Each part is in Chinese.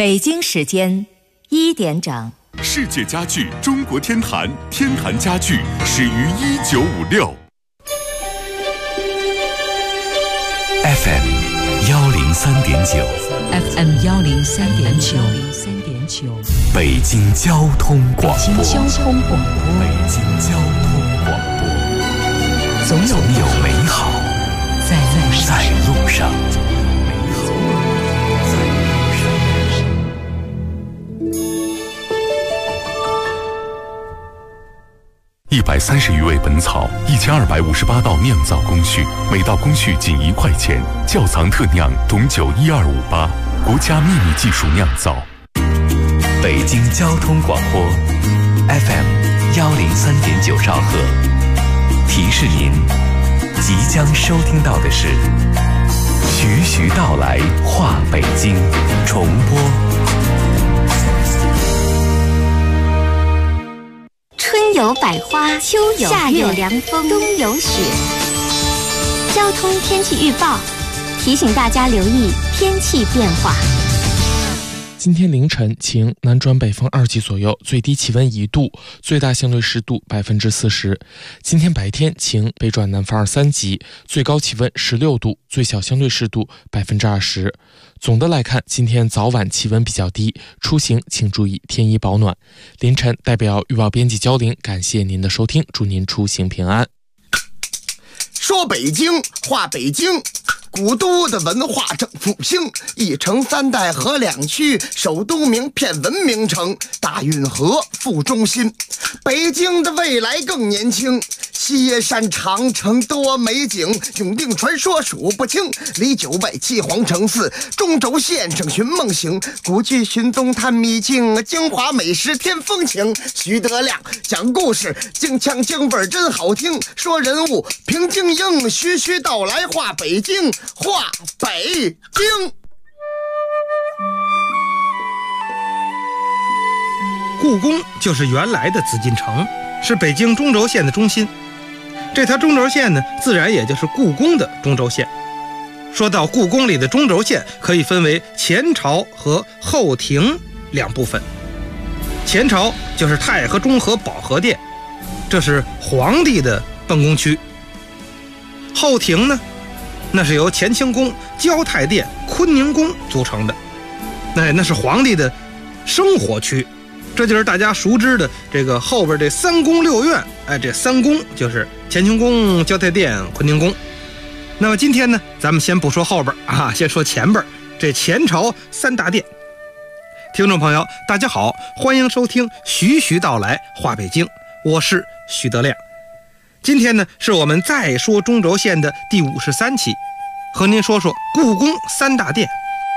北京时间1点整。 世界家具中国天坛，天坛家具始于1956。 FM 103.9 FM 103.9 北京交通广播。 北京交通广播。 北京交通广播。总有美好在路上。130余味本草，1258道酿造工序，每道工序仅1块钱。窖藏特酿董酒12588，国家秘密技术酿造。北京交通广播 FM 103.9兆赫，提示您，即将收听到的是徐徐道来话北京重播。 春有百花，秋有夏有凉风，冬有雪。交通天气预报提醒大家留意天气变化。 今天凌晨晴，南转北风2级左右，最低气温1度，最大相对湿度40%。今天白天晴，北转南风3级，最高气温16度，最小相对湿度20%。总的来看，今天早晚气温比较低，出行请注意添衣保暖。凌晨代表预报编辑焦玲，感谢您的收听，祝您出行平安。 说北京话北京，古都的文化正复兴，一城3代合2区，首都名片文明城，大运河副中心。北京的未来更年轻，西山长城多美景，永定传说数不清，离9外7皇城4，中轴线上寻梦行，古剧寻踪探秘境，京华美食添风情。徐德亮讲故事，京腔京味真好听，说人物评京英，徐徐道来话北京，话北京。 故宫就是原来的紫禁城，是北京中轴线的中心。这条中轴线呢，自然也就是故宫的中轴线。说到故宫里的中轴线，可以分为前朝和后庭2部分。前朝就是太和、中和、保和殿，这是皇帝的办公区。后庭呢，那是由乾清宫、交泰殿、坤宁宫组成的，那是皇帝的生活区。这就是大家熟知的这个后边这3宫6院，这3宫就是乾清宫、交泰殿、坤宁宫。那么今天呢，咱们先不说后边先说前边，这前朝3大殿。听众朋友大家好，欢迎收听徐徐道来话北京，我是徐德亮。今天呢，是我们再说中轴线的第53期，和您说说故宫3大殿。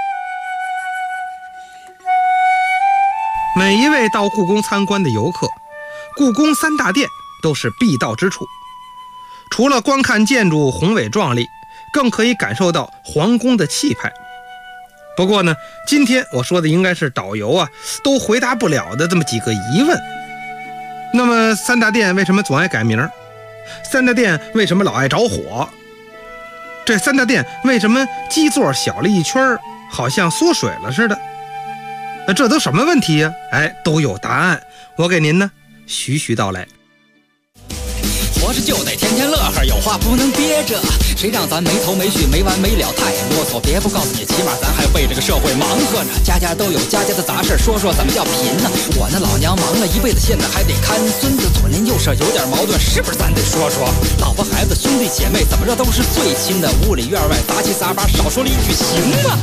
每一位到故宫参观的游客，故宫3大殿都是必到之处。除了观看建筑宏伟壮丽，更可以感受到皇宫的气派。不过呢，今天我说的应该是导游都回答不了的这么几个疑问。那么3大殿为什么总爱改名？3大殿为什么老爱着火？这3大殿为什么基座小了一圈，好像缩水了似的？这都什么问题呀？都有答案，我给您呢徐徐道来。 活着就得天天乐呵，有话不能憋着，谁让咱没头没绪没完没了太啰嗦，别不告诉你，起码咱还为这个社会忙活呢。家家都有家家的杂事，说说怎么叫贫呢？我那老娘忙了一辈子，现在还得看孙子，左邻右舍有点矛盾，是不是咱得说说？老婆孩子兄弟姐妹怎么着都是最亲的，屋里院外杂七杂八，少说了一句行吗？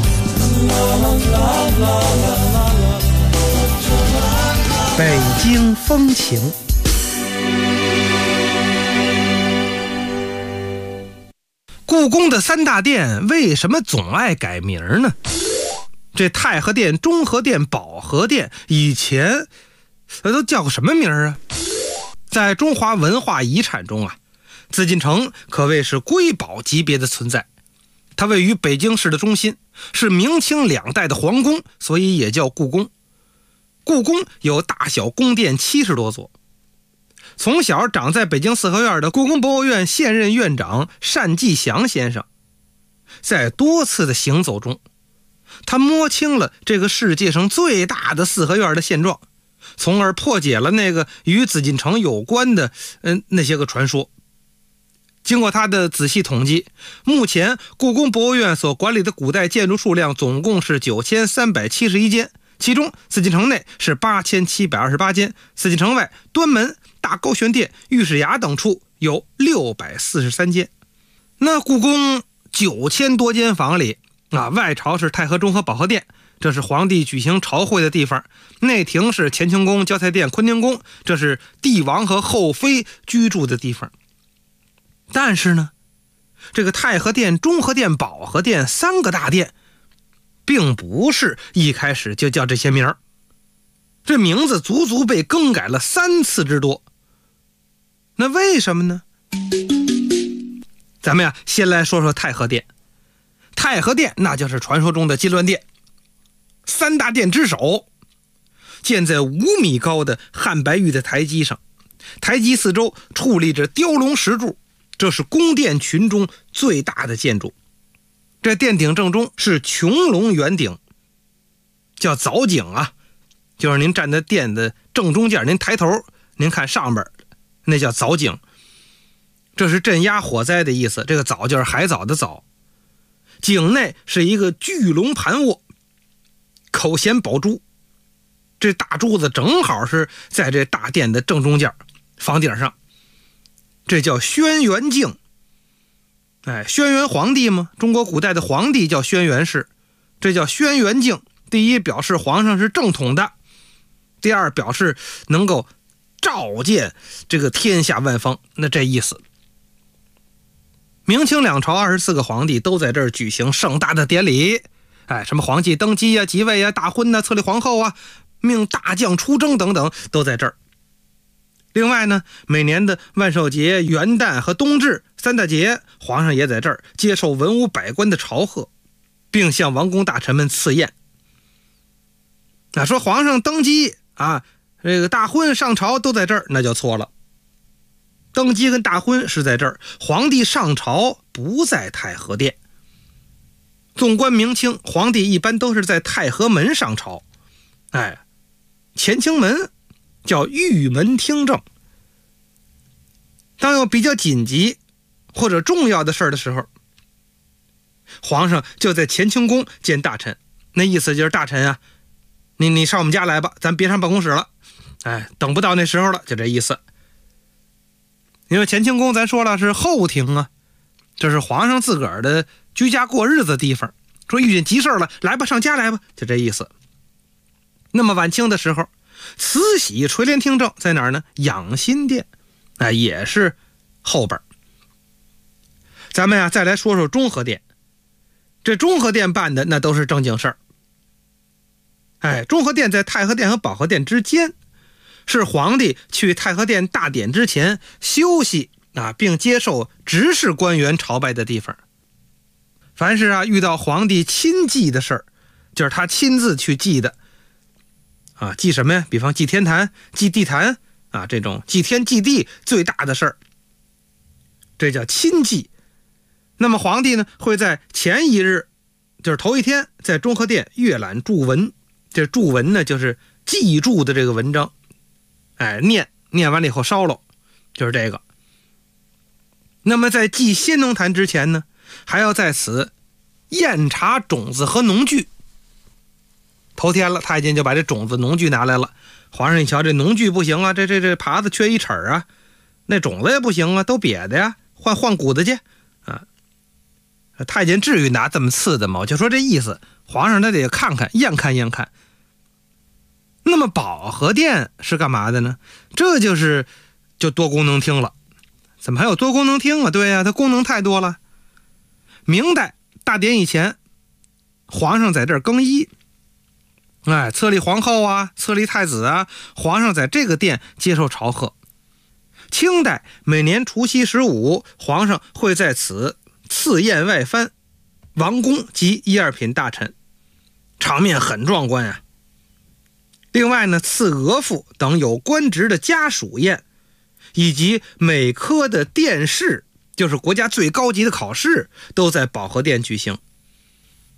北京风情。故宫的3大殿为什么总爱改名呢？这太和殿、中和殿、保和殿以前都叫个什么名啊？在中华文化遗产中紫禁城可谓是瑰宝级别的存在。它位于北京市的中心，是明清2代的皇宫，所以也叫故宫。故宫有大小宫殿70多座。从小长在北京四合院的故宫博物院现任院长单霁翔先生，在多次的行走中， 他摸清了这个世界上最大的四合院的现状，从而破解了那个与紫禁城有关的那些个传说。经过他的仔细统计，目前故宫博物院所管理的古代建筑数量总共是9371间，其中紫禁城内是8728间，紫禁城外端门、大高玄殿、御史衙等处有643间。那故宫9000多间房里外朝是太和中和保和殿，这是皇帝举行朝会的地方；内廷是乾清宫、交泰殿、坤宁宫，这是帝王和后妃居住的地方。但是呢，这个太和殿、中和殿、保和殿3个大殿并不是一开始就叫这些名儿，这名字足足被更改了3次之多。那为什么呢？咱们先来说说太和殿。太和殿那就是传说中的金銮殿，3大殿之首，建在5米高的汉白玉的台基上，台基四周矗立着雕龙石柱，这是宫殿群中最大的建筑。这殿顶正中是穹隆圆顶，叫藻井就是您站在殿的正中间，您抬头您看上边，那叫藻井，这是镇压火灾的意思。这个藻就是海藻的藻。井内是一个巨龙盘卧，口衔宝珠，这大珠子正好是在这大殿的正中间房顶上，这叫轩辕镜。轩辕皇帝嘛，中国古代的皇帝叫轩辕氏，这叫轩辕镜。第一表示皇上是正统的，第二表示能够照见这个天下万方，那这意思。明清两朝24个皇帝都在这儿举行盛大的典礼，什么皇继登基即位大婚册立皇后命大将出征等等都在这儿。另外呢，每年的万寿节、元旦和冬至3大节，皇上也在这儿接受文武百官的朝贺，并向王公大臣们赐宴。说皇上登基这个大婚上朝都在这儿，那就错了。登基跟大婚是在这儿，皇帝上朝不在太和殿。纵观明清，皇帝一般都是在太和门上朝，乾清门叫御门听政。当有比较紧急或者重要的事的时候，皇上就在乾清宫见大臣，那意思就是大臣你上我们家来吧，咱别上办公室了，等不到那时候了，就这意思。因为乾清宫咱说了是后庭这是皇上自个儿的居家过日子的地方，说遇见急事了，来吧，上家来吧，就这意思。那么晚清的时候，慈禧垂帘听政在哪儿呢？养心殿，也是后边。咱们再来说说中和殿。这中和殿办的那都是正经事儿。中和殿在太和殿和保和殿之间，是皇帝去太和殿大典之前休息并接受执事官员朝拜的地方。凡是遇到皇帝亲祭的事儿，就是他亲自去祭的祭什么呀？比方祭天坛、祭地坛这种祭天祭地最大的事儿，这叫亲祭。那么皇帝呢，会在前一日，就是头一天，在中和殿阅览注文。这注文呢，就是记注的这个文章，念完了以后烧了，就是这个。那么在祭先农坛之前呢，还要在此验查种子和农具。头天了，太监就把这种子农具拿来了，皇上一瞧，这农具不行这耙子缺一齿那种子也不行都瘪的呀，换骨子去太监至于拿这么次的吗？我就说这意思，皇上他得看看验看验看。那么保和殿是干嘛的呢？这就多功能厅了。怎么还有多功能厅对呀，它功能太多了。明代大典以前，皇上在这儿更衣，册立皇后册立太子皇上在这个殿接受朝贺。清代每年除夕15，皇上会在此赐宴外藩、王公及1、2品大臣，场面很壮观另外呢，赐额驸等有官职的家属宴，以及每科的殿试，就是国家最高级的考试，都在保和殿举行。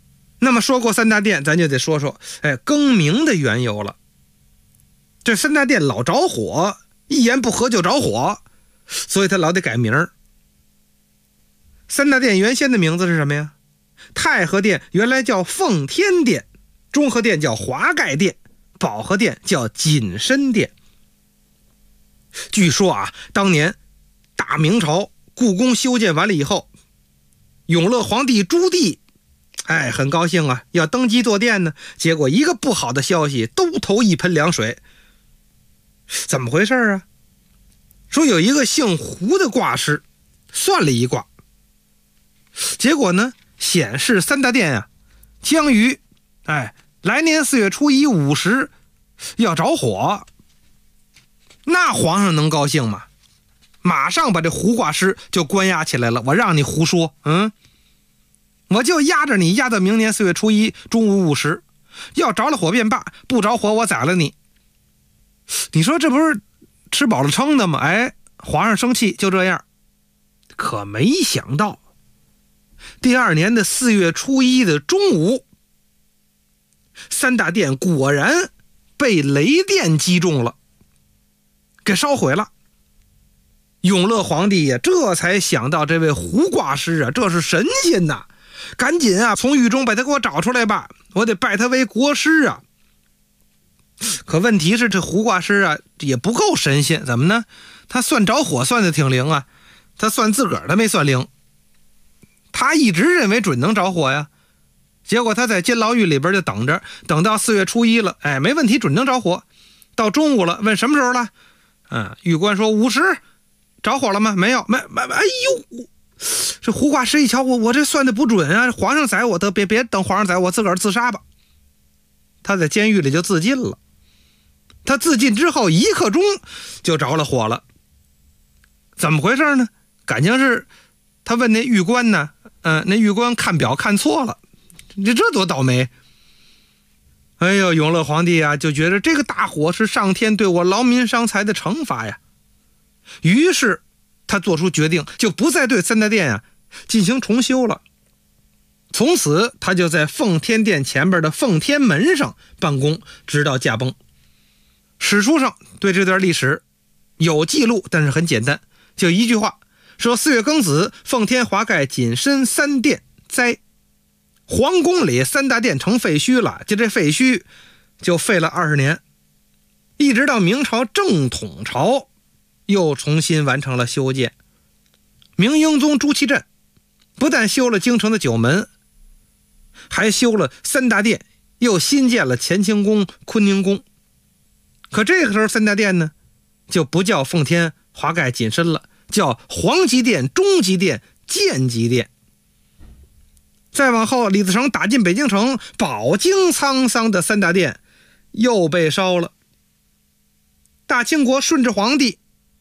那么说过三大殿，咱就得说说更名的缘由了。这三大殿老着火，一言不合就着火，所以他老得改名儿。三大殿原先的名字是什么呀？太和殿原来叫奉天殿，中和殿叫华盖殿，保和殿叫锦深殿。据说啊，当年大明朝故宫修建完了以后，永乐皇帝朱棣很高兴啊，要登基坐殿呢，结果一个不好的消息，都投一盆凉水。怎么回事啊？说有一个姓胡的卦师算了一卦，结果呢显示三大殿啊将于来年4月初1午时要着火。那皇上能高兴吗？马上把这胡卦师就关押起来了。我让你胡说，我就压着你压到明年4月初1中午5时，要着了火便罢，不着火我宰了你。你说这不是吃饱了撑的吗？皇上生气就这样。可没想到第二年的4月初1的中午，三大殿果然被雷电击中了，给烧毁了。永乐皇帝呀，这才想到这位胡卦师啊，这是神仙呐，赶紧啊从狱中把他给我找出来吧，我得拜他为国师啊。可问题是这胡卦师啊也不够神仙，怎么呢？他算着火算的挺灵啊，他算自个儿的没算灵。他一直认为准能着火呀，结果他在监牢狱里边就等着，等到4月初1了，没问题，准能着火。到中午了，问什么时候了？狱官说5时，着火了吗？没有，没，哎呦，这胡卦师一瞧，我这算的不准啊！皇上宰我，别等皇上宰我，自个儿自杀吧。他在监狱里就自尽了。他自尽之后1刻钟就着了火了。怎么回事呢？感情是他问那狱官呢，那狱官看表看错了，这多倒霉！哎呦，永乐皇帝啊，就觉得这个大火是上天对我劳民伤财的惩罚呀。于是他做出决定，就不再对三大殿进行重修了。从此他就在奉天殿前边的奉天门上办公，直到驾崩。史书上对这段历史有记录，但是很简单，就一句话，说4月庚子，奉天华盖锦深三殿灾，皇宫里三大殿成废墟了。就这废墟就废了20年，一直到明朝正统朝又重新完成了修建。明英宗朱祁镇不但修了京城的9门，还修了三大殿，又新建了乾清宫、坤宁宫。可这个时候三大殿呢就不叫奉天华盖锦深了，叫皇极殿、中极殿、建极殿。再往后，李自成打进北京城，饱经沧桑的三大殿又被烧了。大清国顺治皇帝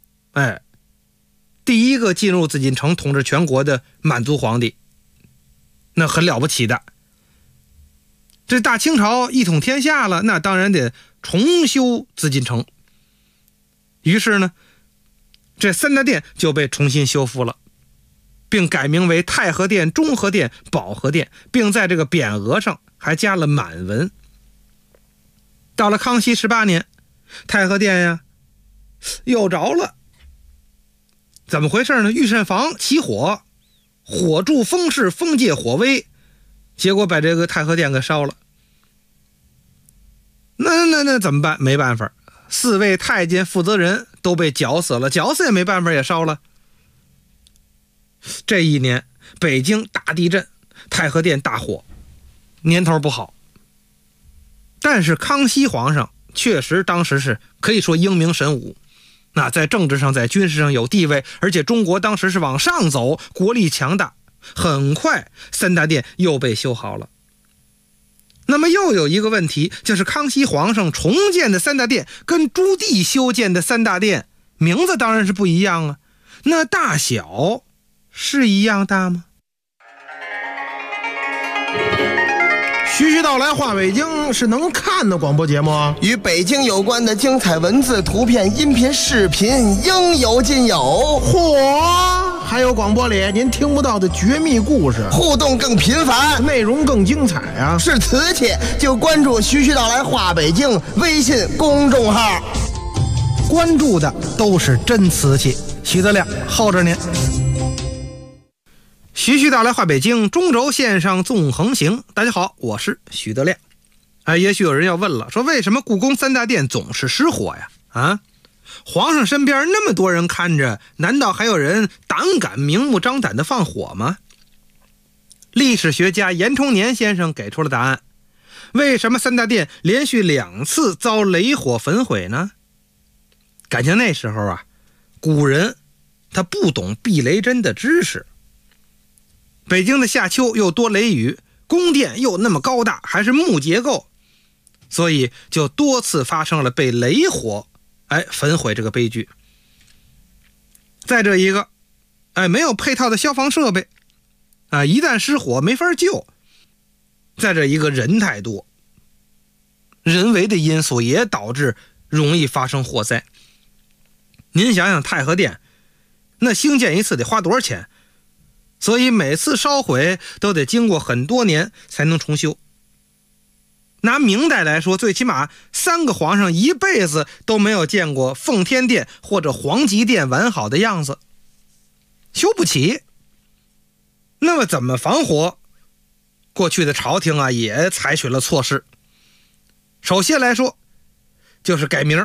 第一个进入紫禁城统治全国的满族皇帝，那很了不起的。这大清朝一统天下了，那当然得重修紫禁城。于是呢，这三大殿就被重新修复了，并改名为太和殿、中和殿、保和殿，并在这个匾额上还加了满文。到了康熙18年，太和殿又着了。怎么回事呢？御膳房起火，火助风势，风借火威，结果把这个太和殿给烧了。那怎么办？没办法，4位太监负责人都被绞死了，绞死也没办法，也烧了。这一年北京大地震，太和殿大火，年头不好。但是康熙皇上确实当时是可以说英明神武，那在政治上在军事上有地位，而且中国当时是往上走，国力强大，很快三大殿又被修好了。那么又有一个问题，就是康熙皇上重建的三大殿跟朱棣修建的三大殿名字当然是不一样啊，那大小是一样大吗？ 徐徐道来话北京是能看的广播节目， 与北京有关的精彩文字、图片、音频、视频应有尽有。 嚯！ 还有广播里您听不到的绝密故事， 互动更频繁， 内容更精彩啊！ 是瓷器就关注徐徐道来话北京微信公众号， 关注的都是真瓷器。徐德亮候着您。徐徐道来话北京，中轴线上纵横行。大家好，我是徐德亮。也许有人要问了，说为什么故宫三大殿总是失火呀？皇上身边那么多人看着，难道还有人胆敢明目张胆的放火吗？历史学家严崇年先生给出了答案。为什么三大殿连续2次遭雷火焚毁呢？感情那时候古人他不懂避雷针的知识。北京的夏秋又多雷雨，宫殿又那么高大，还是木结构，所以就多次发生了被雷火焚毁这个悲剧。再这一个没有配套的消防设备一旦失火没法救。再这一个人太多，人为的因素也导致容易发生火灾。您想想太和殿那兴建一次得花多少钱，所以每次烧毁都得经过很多年才能重修。拿明代来说，最起码3个皇上一辈子都没有见过奉天殿或者皇极殿完好的样子，修不起。那么怎么防火？过去的朝廷也采取了措施。首先来说就是改名。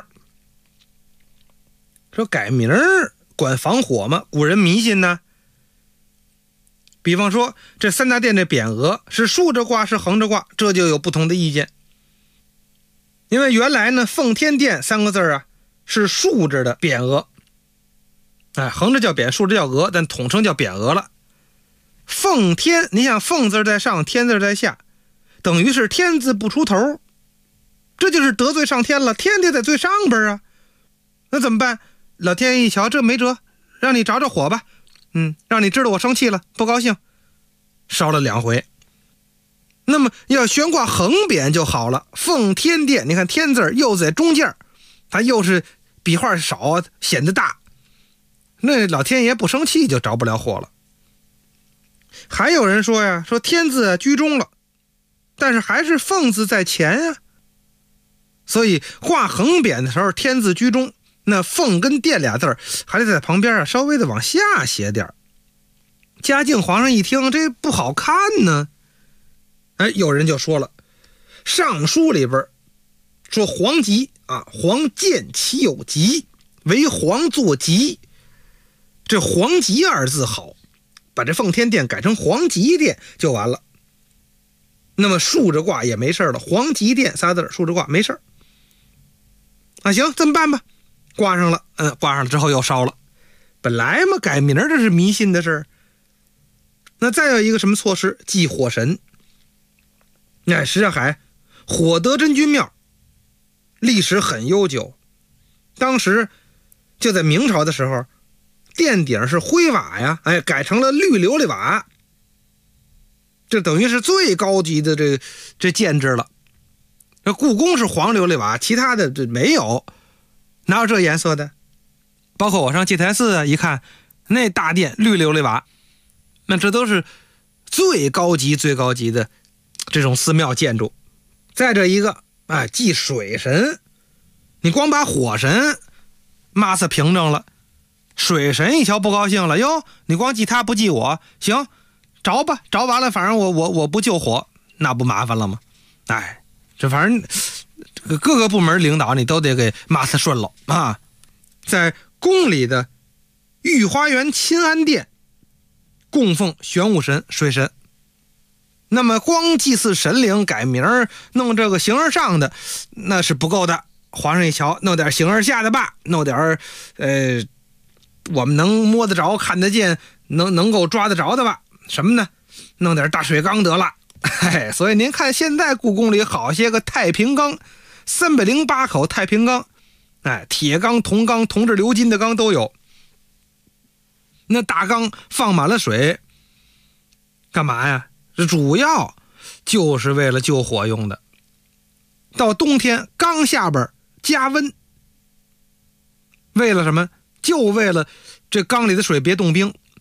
说改名管防火吗？古人迷信呢。比方说这三大殿的匾额是竖着挂是横着挂，这就有不同的意见。因为原来呢奉天殿3个字是竖着的匾额，横着叫匾，竖着叫额，但统称叫匾额了。奉天，你想奉字在上，天字在下，等于是天字不出头，这就是得罪上天了，天得在最上边那怎么办？老天一瞧这没辙，让你着火吧，让你知道我生气了，不高兴，烧了2回。那么要悬挂横匾就好了，奉天殿，你看天字又在中间，它又是笔画少显得大，那老天爷不生气就着不了火了。还有人说说天字居中了，但是还是奉字在前所以挂横匾的时候天字居中，那奉跟殿俩字还得在旁边稍微的往下写点。嘉靖皇上一听这不好看呢，有人就说了，上书里边说皇极皇见其有极，为皇作极，这皇极2字好，把这奉天殿改成皇极殿就完了。那么竖着挂也没事了，皇极殿3字竖着挂没事行，这么办吧，挂上了，挂上了之后又烧了。本来嘛改名这是迷信的事儿。那再有一个什么措施？祭火神。什刹海火德真君庙历史很悠久，当时就在明朝的时候，殿顶是灰瓦改成了绿琉璃瓦，这等于是最高级的这建制了。这故宫是黄琉璃瓦，其他的这没有，哪有这颜色的？包括我上戒台寺一看，那大殿绿琉璃瓦，那这都是最高级的这种寺庙建筑。再这一个祭水神，你光把火神抹死平整了，水神一瞧不高兴了，哟，你光祭他不祭我，行，着吧，着完了反正我不救火，那不麻烦了吗？这反正各个部门领导你都得给抹死顺了在宫里的御花园钦安殿供奉玄武神水神，那么光祭祀神灵改名弄这个形而上的那是不够的。皇上一瞧，弄点形而下的吧，弄点我们能摸得着看得见能够抓得着的吧，什么呢？弄点大水缸得了。所以您看现在故宫里好些个太平缸，308口太平缸，铁缸、铜缸、铜制鎏金的缸都有。那大缸放满了水干嘛呀？这主要就是为了救火用的。到冬天缸下边加温，为了什么？就为了这缸里的水别冻冰，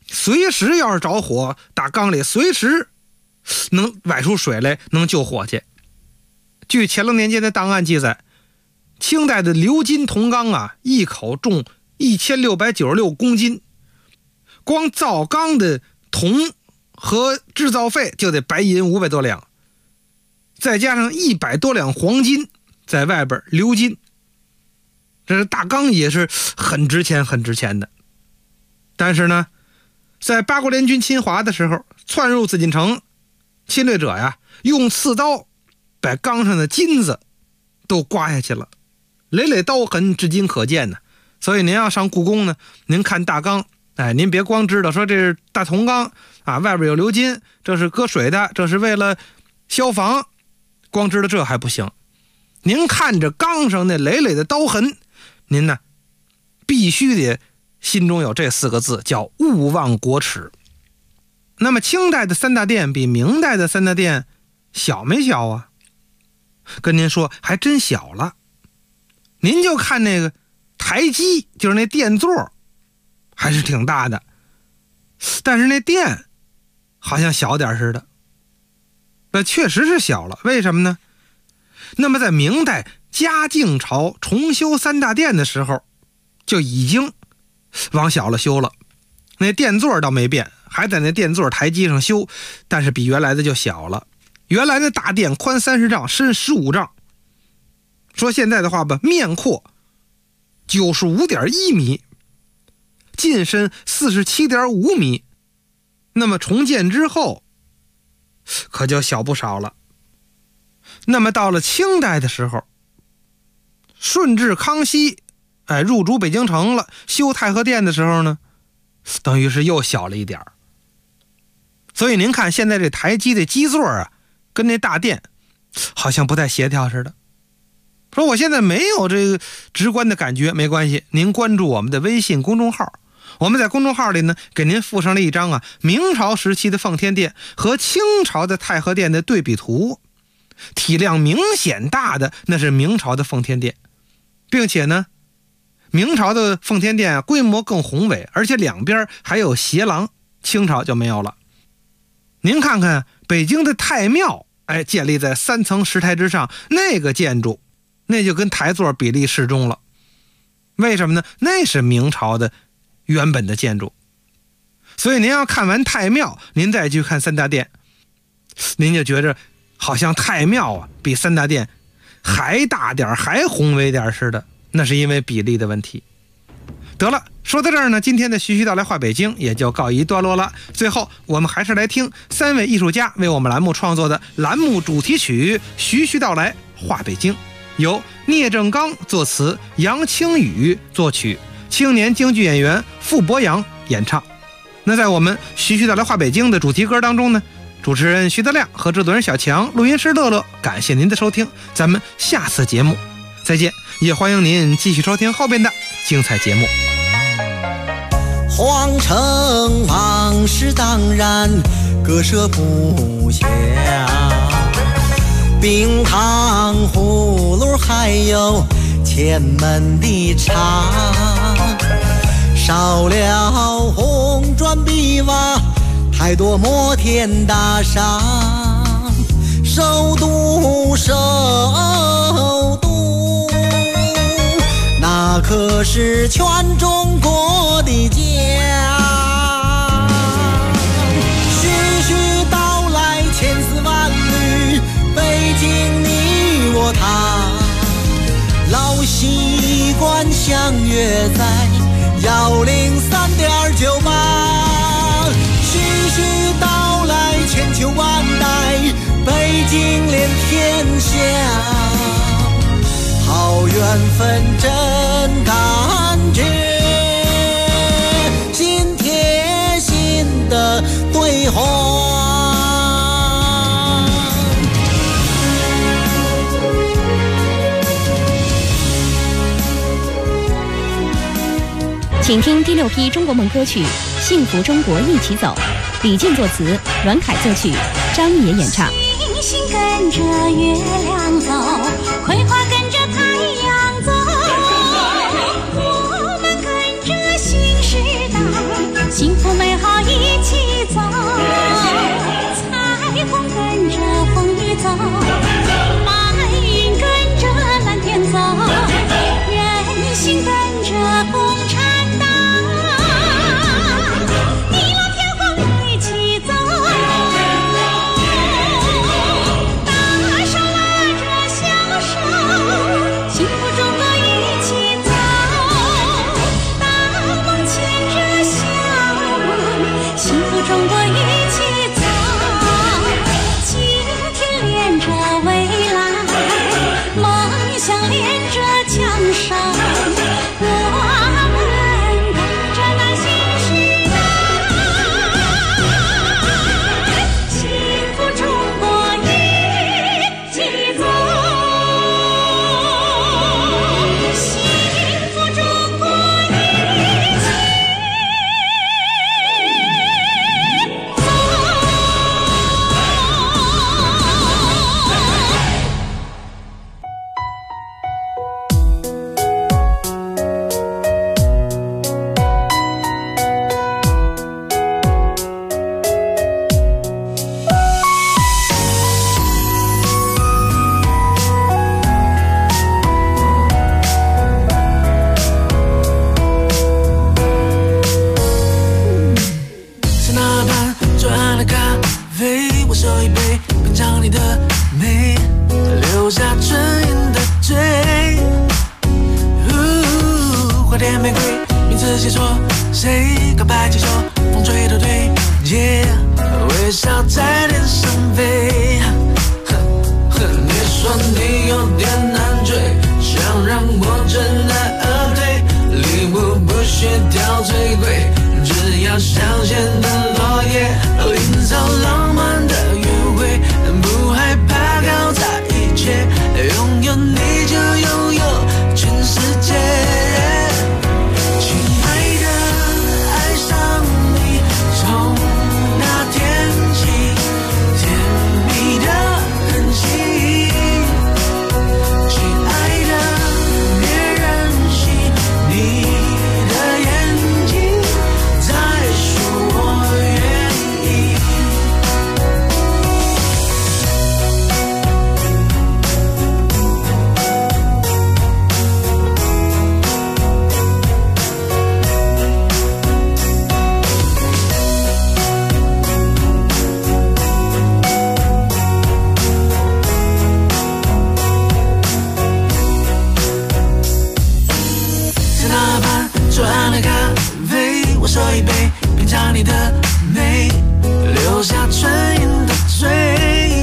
随时要是着火，大缸里随时能崴出水来，能救火去。据乾隆年间的档案记载，清代的鎏金铜缸啊，一口重1696公斤，光造缸的铜和制造费就得白银500多两，再加上100多两黄金在外边鎏金，这大缸也是很值钱很值钱的。但是呢，在八国联军侵华的时候，窜入紫禁城，侵略者呀用刺刀把缸上的金子都刮下去了，累累刀痕至今可见呢。所以您要上故宫呢，您看大缸，您别光知道说这是大铜缸啊，外边有鎏金，这是搁水的，这是为了消防，光知道这还不行。您看着缸上那累累的刀痕，您呢必须得心中有这4个字，叫勿忘国耻。那么清代的三大殿比明代的三大殿小没小啊？跟您说还真小了。您就看那个台基，就是那殿座还是挺大的，但是那殿好像小点似的。那确实是小了，为什么呢？那么在明代嘉靖朝重修三大殿的时候，就已经往小了修了。那殿座倒没变，还在那殿座台基上修，但是比原来的就小了。原来的大殿宽30丈，深15丈。说现在的话吧，面阔95.1米，进深47.5米。那么重建之后可就小不少了。那么到了清代的时候，顺治康熙入主北京城了，修太和殿的时候呢，等于是又小了一点。所以您看现在这台基的基座啊，跟那大殿好像不太协调似的。说我现在没有这个直观的感觉，没关系，您关注我们的微信公众号，我们在公众号里呢给您附上了一张明朝时期的奉天殿和清朝的太和殿的对比图。体量明显大的那是明朝的奉天殿，并且呢明朝的奉天殿规模更宏伟，而且两边还有斜廊，清朝就没有了。您看看北京的太庙，建立在3层石台之上，那个建筑那就跟台座比例适中了。为什么呢？那是明朝的原本的建筑。所以您要看完太庙，您再去看三大殿，您就觉着好像太庙比三大殿还大点还宏伟点似的，那是因为比例的问题。得了，说到这儿呢，今天的徐徐道来话北京也就告一段落了。最后我们还是来听3位艺术家为我们栏目创作的栏目主题曲《徐徐道来话北京》，由聂正刚作词，杨清宇作曲，青年京剧演员傅博洋演唱。那在我们徐徐道来话北京的主题歌当中呢，主持人徐德亮和制作人小强，录音师乐乐，感谢您的收听，咱们下次节目再见，也欢迎您继续收听后边的精彩节目。 皇城往事当然割舍不下，冰糖葫芦还有前门的茶，少了红砖碧瓦，太多摩天大厦，首都那可是全中国的家。徐徐道来千丝万缕，北京你我他，老习惯相约在103.98。徐徐道来千秋万代，北京连天下，好缘分真感觉，心贴心的对话。 请听第6批中国梦歌曲《幸福中国一起走》，李健作词，阮凯作曲，张也演唱。 星星跟着月亮走，葵花跟着太阳走，我们跟着新时代，幸福美好白云跟着蓝天走，人心跟着共产党，地老天荒一起走，大手拉着小手，幸福中国一起走，大梦牵着小梦，幸福中国一起走，今天连着未来，梦想连着江山，我们跟着那新时代，幸福中国一起走，幸福中国一起在那畔左岸的咖啡，我手一杯，品尝你的美，留下唇印的嘴。花店玫瑰，名字写错，谁告白气球，风吹都对街，微笑在脸上飞。你说你有点难追，想让我知难而退，礼物不需挑最贵，只要香榭的落叶，营造浪漫的约会，不害怕搞砸一切，拥有你就拥有全世界。亲爱的，爱上你，从那天起，甜蜜的痕迹。亲爱的，别任性，你的眼睛在说我愿意。在那畔左岸的咖啡，我手一杯，品尝你的美，留下唇印的嘴。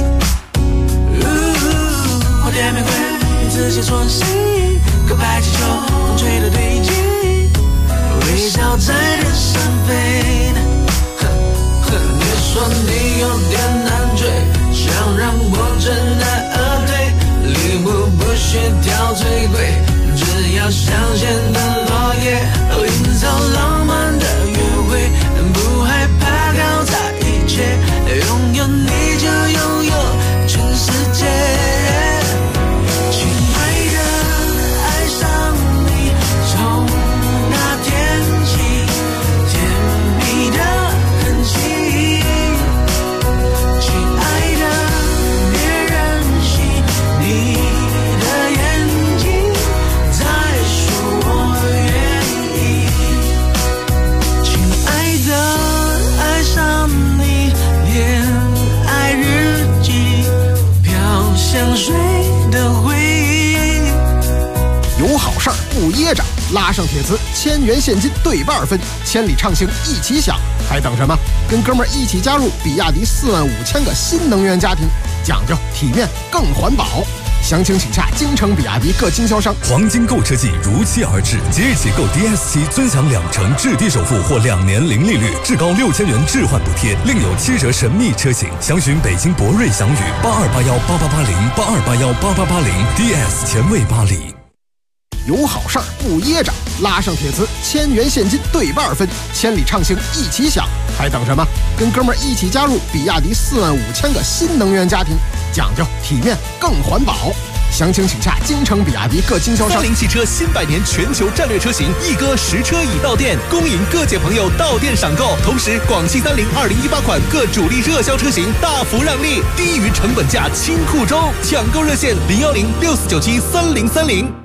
花店玫瑰，名字写错谁？告白气球，风吹的对街，微笑在脸上飞。你说你有点难追，想让我知难而退，礼物不需挑最贵，只要香榭的落叶，营造浪漫的约会，不害怕搞砸一切，拥有你就拥有全世界。亲爱的，爱上你，从那天起，甜蜜的痕迹。亲爱的，别任性，你的眼睛在说我愿意。亲爱的，爱上你，恋爱日记，飘香水的回忆。 有好事儿不噎着，拉上铁磁，1000元现金对半分，千里畅行一起享，还等什么？跟哥们儿一起加入比亚迪45000个新能源家庭，讲究体面更环保。详情请洽京城比亚迪各经销商。 黄金购车季如期而至，即日起购 DS7尊享2%至低首付或2年零利率，至高6000元置换补贴，另有7折神秘车型。详询北京博瑞祥宇8281888082818880 DS 前卫巴黎。 有好事儿不噎着，拉上铁磁，1000元现金对半分，千里畅行一起享，还等什么？跟哥们儿一起加入比亚迪45000个新能源家庭，讲究体面更环保。 详情请洽京城比亚迪各经销商。 30汽车新100年全球战略车型一哥实车已到店，恭迎各界朋友到店赏购。同时，广汽30 2018款各主力热销车型大幅让利，低于成本价清库中，抢购热线01064973030。